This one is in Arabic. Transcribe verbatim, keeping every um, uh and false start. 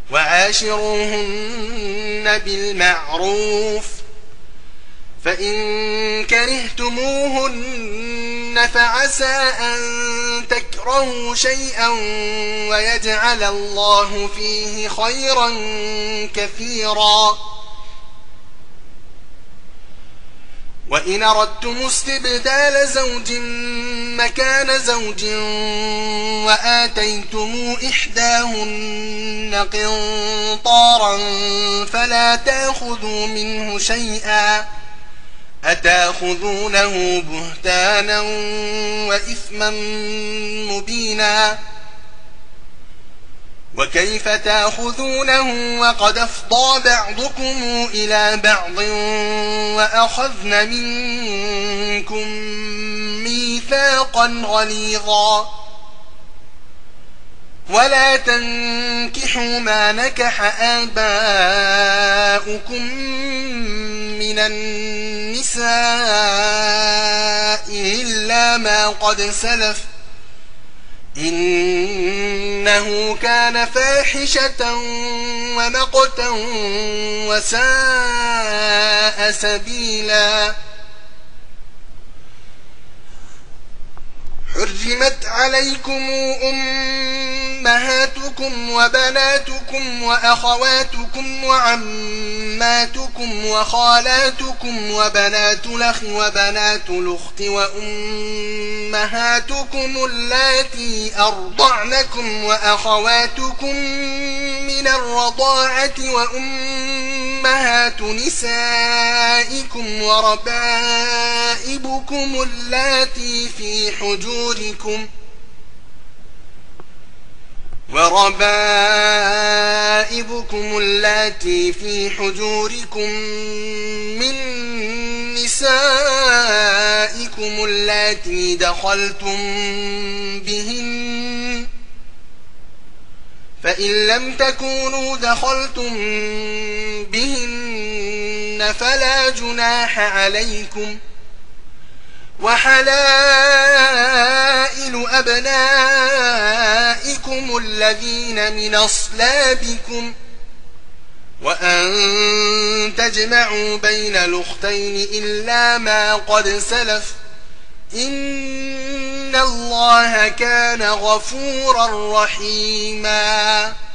وعاشروهن بالمعروف، فإن كرهتموهن فعسى أن تكرهوا شيئا ويجعل الله فيه خيرا كثيرا. وإن أردتم استبدال زوج مكان زوج وآتيتم إحداهن قنطارا فلا تأخذوا منه شيئا، أتأخذونه بهتانا وإثما مبينا. وكيف تأخذونه وقد أفضى بعضكم إلى بعض وأخذن منكم ميثاقا غليظا. ولا تنكحوا ما نكح آباؤكم من النساء إلا ما قد سلف، إنه كان فاحشة ومقتا وساء سبيلا. حرمت عليكم أمهاتكم وبناتكم وأخواتكم وعماتكم وخالاتكم وبنات الأخ وبنات الأخت وأمهاتكم اللاتي أرضعنكم وأخواتكم من الرضاعة وأمهات نسائكم وربائبكم اللاتي في حجوركم وربائبكم اللاتي في حجوركم من نسائكم اللاتي دخلتم بهن، فإن لم تكونوا دخلتم بهن فلا جناح عليكم. وحلائل أبنائكم الذين من أصلابكم، وأن تجمعوا بين الأختين إلا ما قد سلف، إن الله كان غفورا رحيما.